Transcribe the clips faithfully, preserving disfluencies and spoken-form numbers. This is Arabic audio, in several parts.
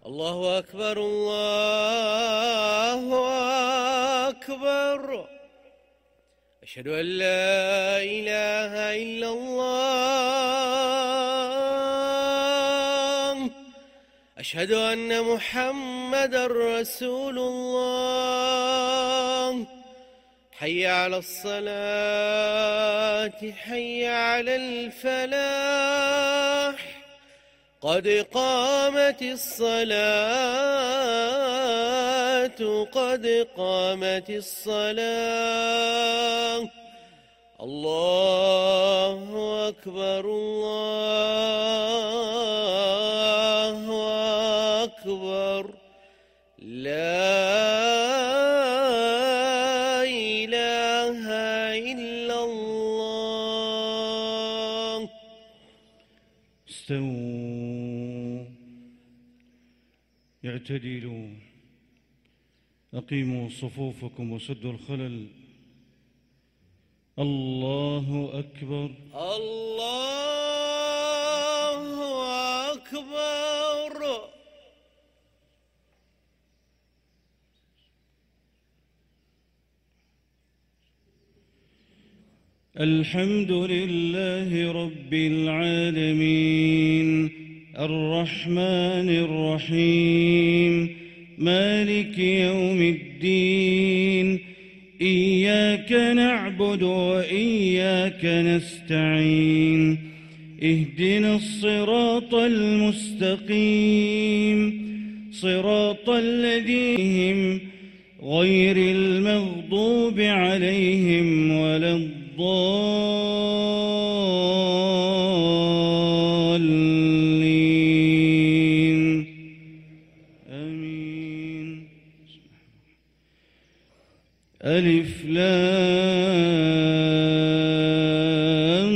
الله أكبر الله أكبر. أشهد أن لا إله إلا الله. أشهد أن محمدًا رسول الله. حي على الصلاة حي على الفلاح. قد قامت الصلاة قد قامت الصلاة. الله أكبر الله أكبر. لا إله إلا الله. استووا اعتدلوا أقيموا صفوفكم وسدوا الخلل. الله أكبر الله أكبر. الحمد لله رب العالمين الرحمن الرحيم مالك يوم الدين. إياك نعبد وإياك نستعين. اهدنا الصراط المستقيم صراط الذين غير المغضوب عليهم ولا الضالين. آمين. ألف لام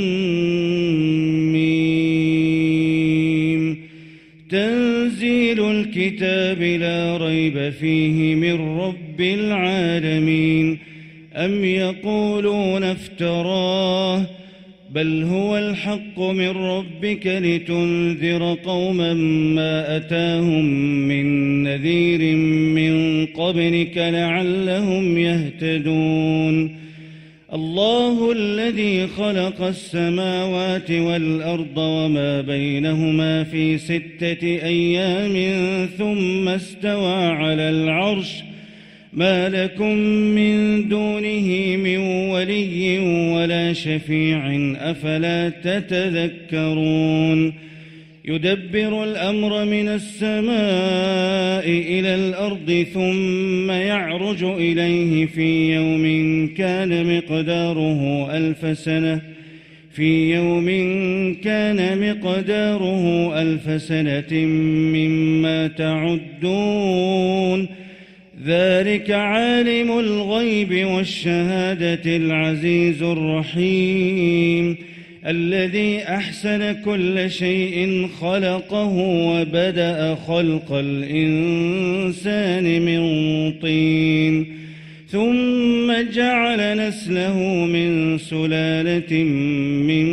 ميم. تنزيل الكتاب لا ريب فيه من رب العالمين. أم يقولون افتراه بل هو الحق من ربك لتنذر قوما ما أتاهم من نذير من قبلك لعلهم يهتدون. الله الذي خلق السماوات والأرض وما بينهما في ستة أيام ثم استوى على العرش. ما لكم من دونه من ولي ولا شفيع أفلا تتذكرون. يدبر الأمر من السماء إلى الأرض ثم يعرج إليه في يوم كان مقداره ألف سنة في يوم كان مقداره ألف سنة مما تعدون. ذلك عالم الغيب والشهادة العزيز الرحيم الذي أحسن كل شيء خلقه وبدأ خلق الإنسان من طين ثم جعل نسله من سلالة من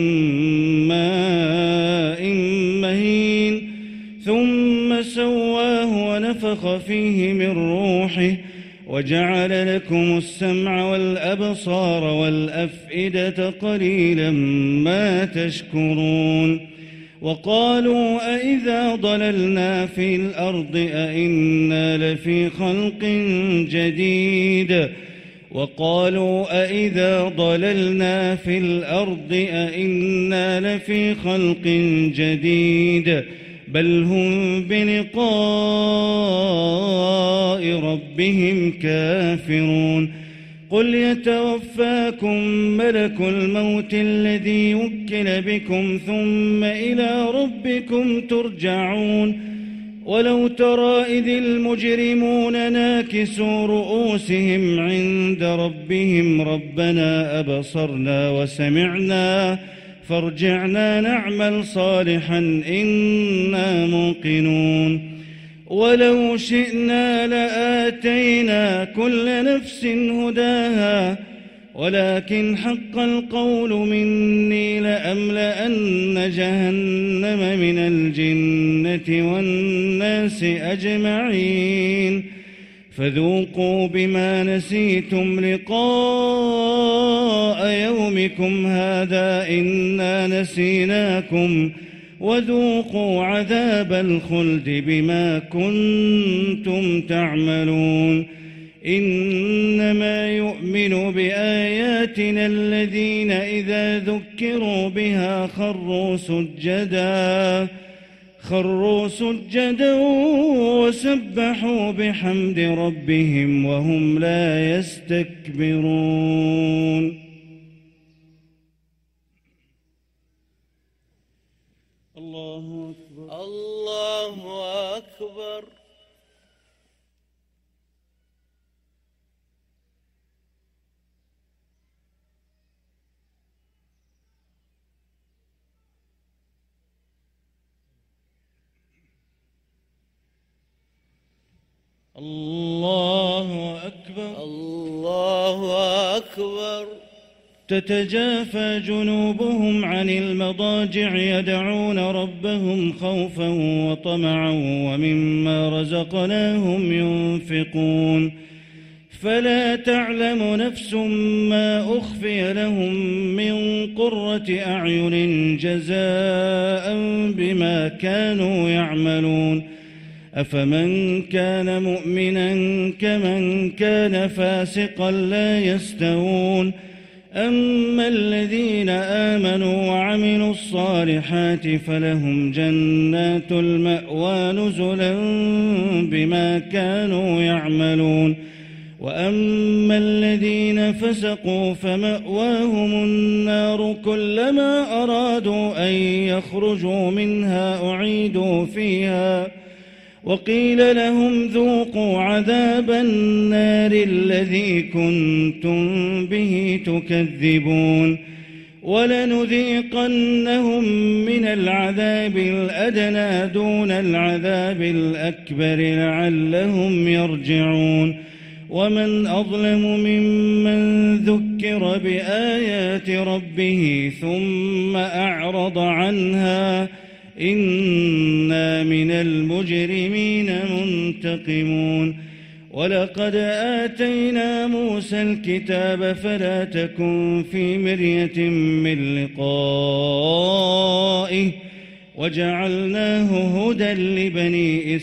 ماء مهين ثم سواه ونفخ فيه من روحه وجعل لكم السمع والأبصار والأفئدة قليلا ما تشكرون. وقالوا أئذا ضللنا في الأرض أئنا لفي خلق جديد وقالوا أئذا ضللنا في الأرض أئنا لفي خلق جديد بل هم بلقاء ربهم كافرون. قل يتوفاكم ملك الموت الذي وكل بكم ثم إلى ربكم ترجعون. ولو ترى إذ المجرمون ناكسوا رؤوسهم عند ربهم ربنا أبصرنا وسمعنا فارجعنا نعمل صالحا إنا موقنون. ولو شئنا لآتينا كل نفس هداها ولكن حق القول مني لأملأن جهنم من الجنة والناس أجمعين فذوقوا بما نسيتم لقاء يومكم هذا إنا نسيناكم وذوقوا عذاب الخلد بما كنتم تعملون إنما يؤمن بآياتنا الذين إذا ذكروا بها خروا سجدا خروا سجدا وسبحوا بحمد ربهم وهم لا يستكبرون. الله أكبر. الله أكبر. الله أكبر. الله أكبر. تتجافى جنوبهم عن المضاجع يدعون ربهم خوفا وطمعا ومما رزقناهم ينفقون فلا تعلم نفس ما أخفي لهم من قرة أعين جزاء بما كانوا يعملون أفمن كان مؤمنا كمن كان فاسقا لا يستوون أما الذين آمنوا وعملوا الصالحات فلهم جنات المأوى نزلا بما كانوا يعملون وأما الذين فسقوا فمأواهم النار كلما أرادوا أن يخرجوا منها أعيدوا فيها وقيل لهم ذوقوا عذاب النار الذي كنتم به تكذبون ولنذيقنهم من العذاب الأدنى دون العذاب الأكبر لعلهم يرجعون ومن أظلم ممن ذكر بآيات ربه ثم أعرض عنها إنا من المجرمين منتقمون ولقد آتينا موسى الكتاب فلا تكن في مرية من لقائه وجعلناه هدى لبني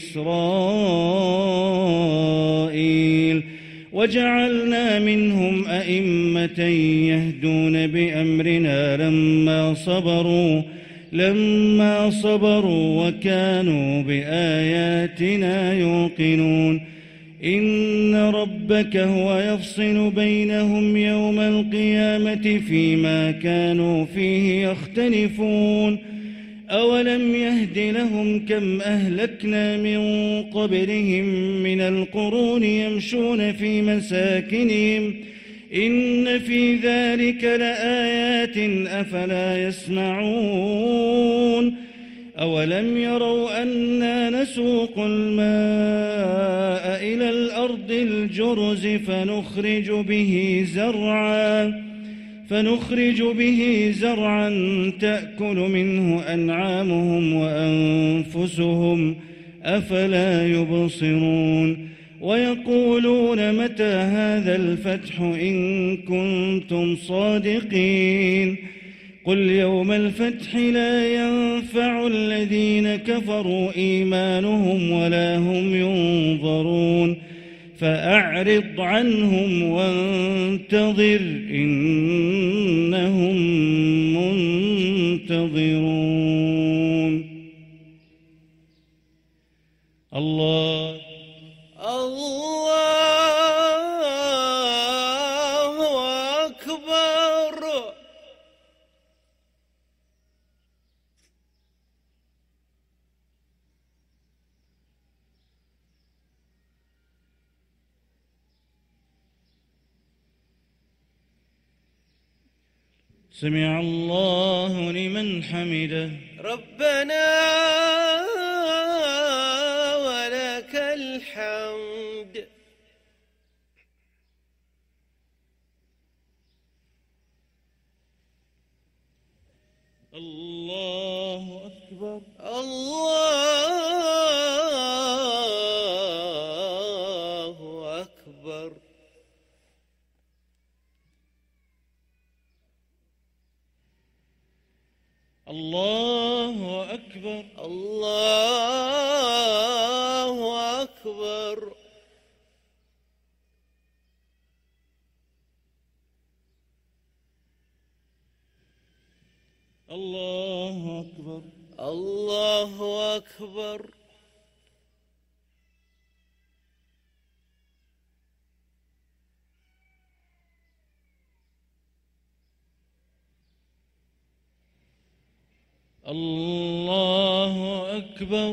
إسرائيل وجعلنا منهم أئمة يهدون بأمرنا لما صبروا لما صبروا وكانوا بآياتنا يوقنون إن ربك هو يفصل بينهم يوم القيامة فيما كانوا فيه يختلفون أولم يهد لهم كم أهلكنا من قبلهم من القرون يمشون في مساكنهم إن في ذلك لآيات أفلا يسمعون أولم يروا أنا نسوق الماء إلى الأرض الجرز فنخرج به زرعا فنخرج به زرعا تأكل منه أنعامهم وأنفسهم أفلا يبصرون ويقولون متى هذا الفتح إن كنتم صادقين قل يوم الفتح لا ينفع الذين كفروا إيمانهم ولا هم ينظرون فأعرض عنهم وانتظر إنهم منتظرون. الله الله أكبر. سمع الله لمن حمده ربنا ولك الحمد. الله أكبر. الله أكبر. الله أكبر. الله أكبر.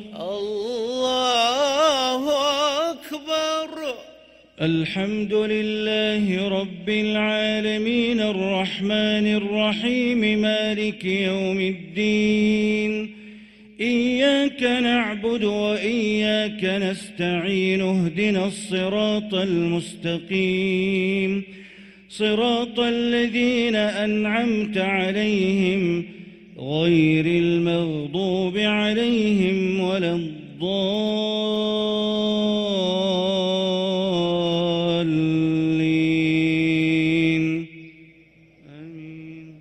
الله أكبر. الحمد لله رب العالمين الرحمن الرحيم مالك يوم الدين. إياك نعبد وإياك نستعين اهدنا الصراط المستقيم صراط الذين أنعمت عليهم غير المغضوب عليهم ولا الضالين آمين.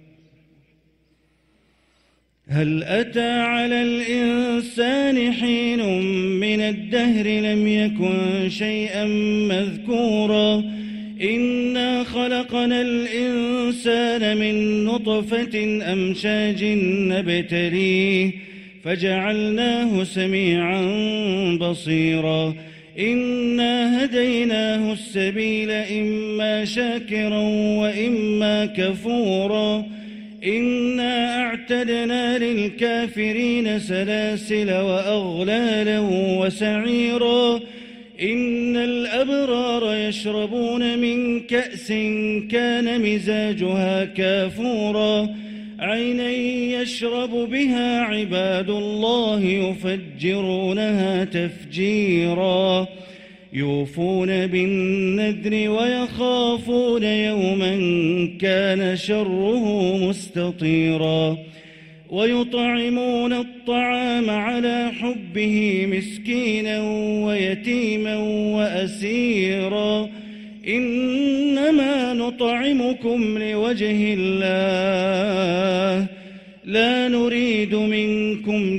هل أتى على الإنسان حين من الدهر لم يكن شيئا مذكورا إنا خلقنا الإنسان من نطفة أمشاج نبتليه فجعلناه سميعا بصيرا إنا هديناه السبيل إما شاكرا وإما كفورا إنا أعتدنا للكافرين سلاسل وأغلالا وسعيرا إن الأبرار يشربون من كأس كان مزاجها كافورا عينا يشرب بها عباد الله يفجرونها تفجيرا يوفون بالنذر ويخافون يوما كان شره مستطيرا ويطعمون الطعام على حبه مسكينا ويتيما وأسيرا إنما نطعمكم لوجه الله لا نريد منكم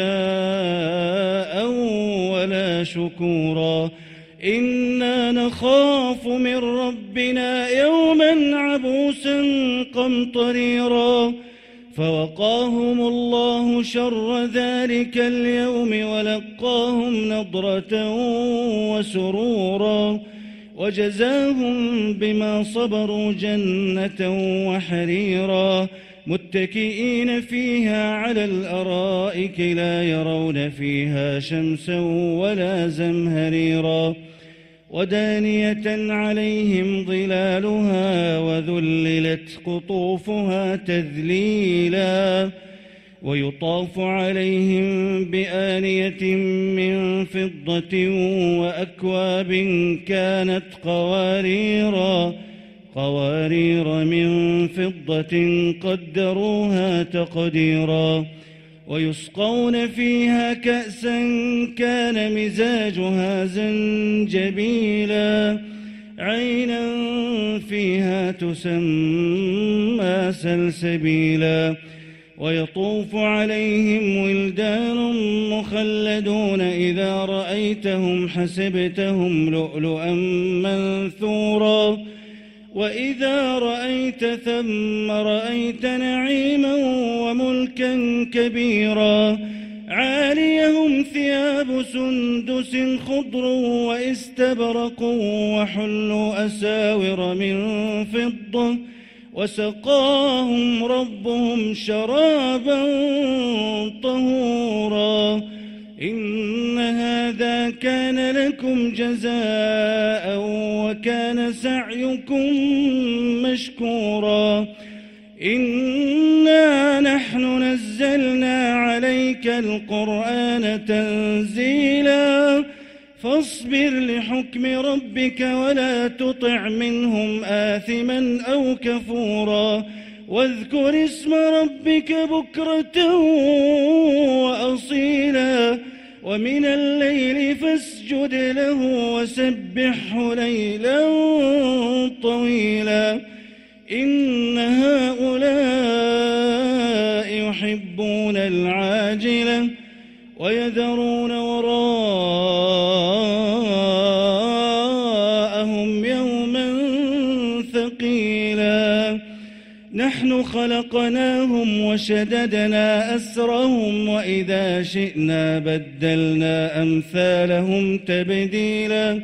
جزاء ولا شكورا إنا نخاف من ربنا يوما عبوسا قمطريرا فوقاهم الله شر ذلك اليوم ولقاهم نضرة وسرورا وجزاهم بما صبروا جنة وحريرا متكئين فيها على الأرائك لا يرون فيها شمسا ولا زمهريرا ودانية عليهم ظلالها وذللت قطوفها تذليلا ويطاف عليهم بآنية من فضة وأكواب كانت قواريرا قوارير من فضة قدروها تقديرا ويسقون فيها كأسا كان مزاجها زنجبيلا عينا فيها تسمى سلسبيلا ويطوف عليهم ولدان مخلدون إذا رأيتهم حسبتهم لؤلؤا منثورا وإذا رأيت ثم رأيت نعيما وملكا كبيرا عاليهم ثياب سندس خضر واستبرق وحلوا أساور من فضة وسقاهم ربهم شرابا طهورا إن هذا كان لكم جزاء وكان سعيكم مشكورا إنا نحن نزلنا عليك القرآن تنزيلا فاصبر لحكم ربك ولا تطع منهم آثما أو كفورا واذكر اسم ربك بكرة وأصيلا ومن الليل فاسجد له وسبحه ليلا طويلا إن هؤلاء يحبون العاجلة ويذرون وراءهم يوما ثقيلا نحن خلقناهم وشددنا أسرهم وإذا شئنا بدلنا أمثالهم تبديلا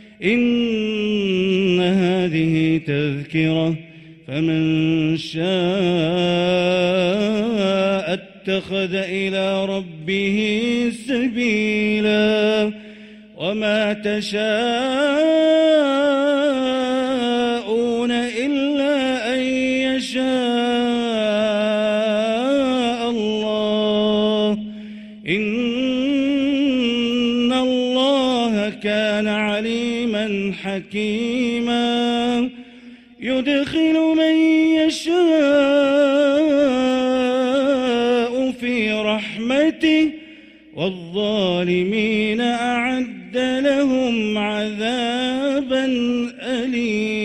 إن هذه تذكرة فمن شاء اتخذ إلى ربه سبيلا وما تشاءون إلا أن يشاء الله إن الله كان عليما حكيما يدخل من يشاء في رحمته والظالمين أعد لهم عذابا أليما.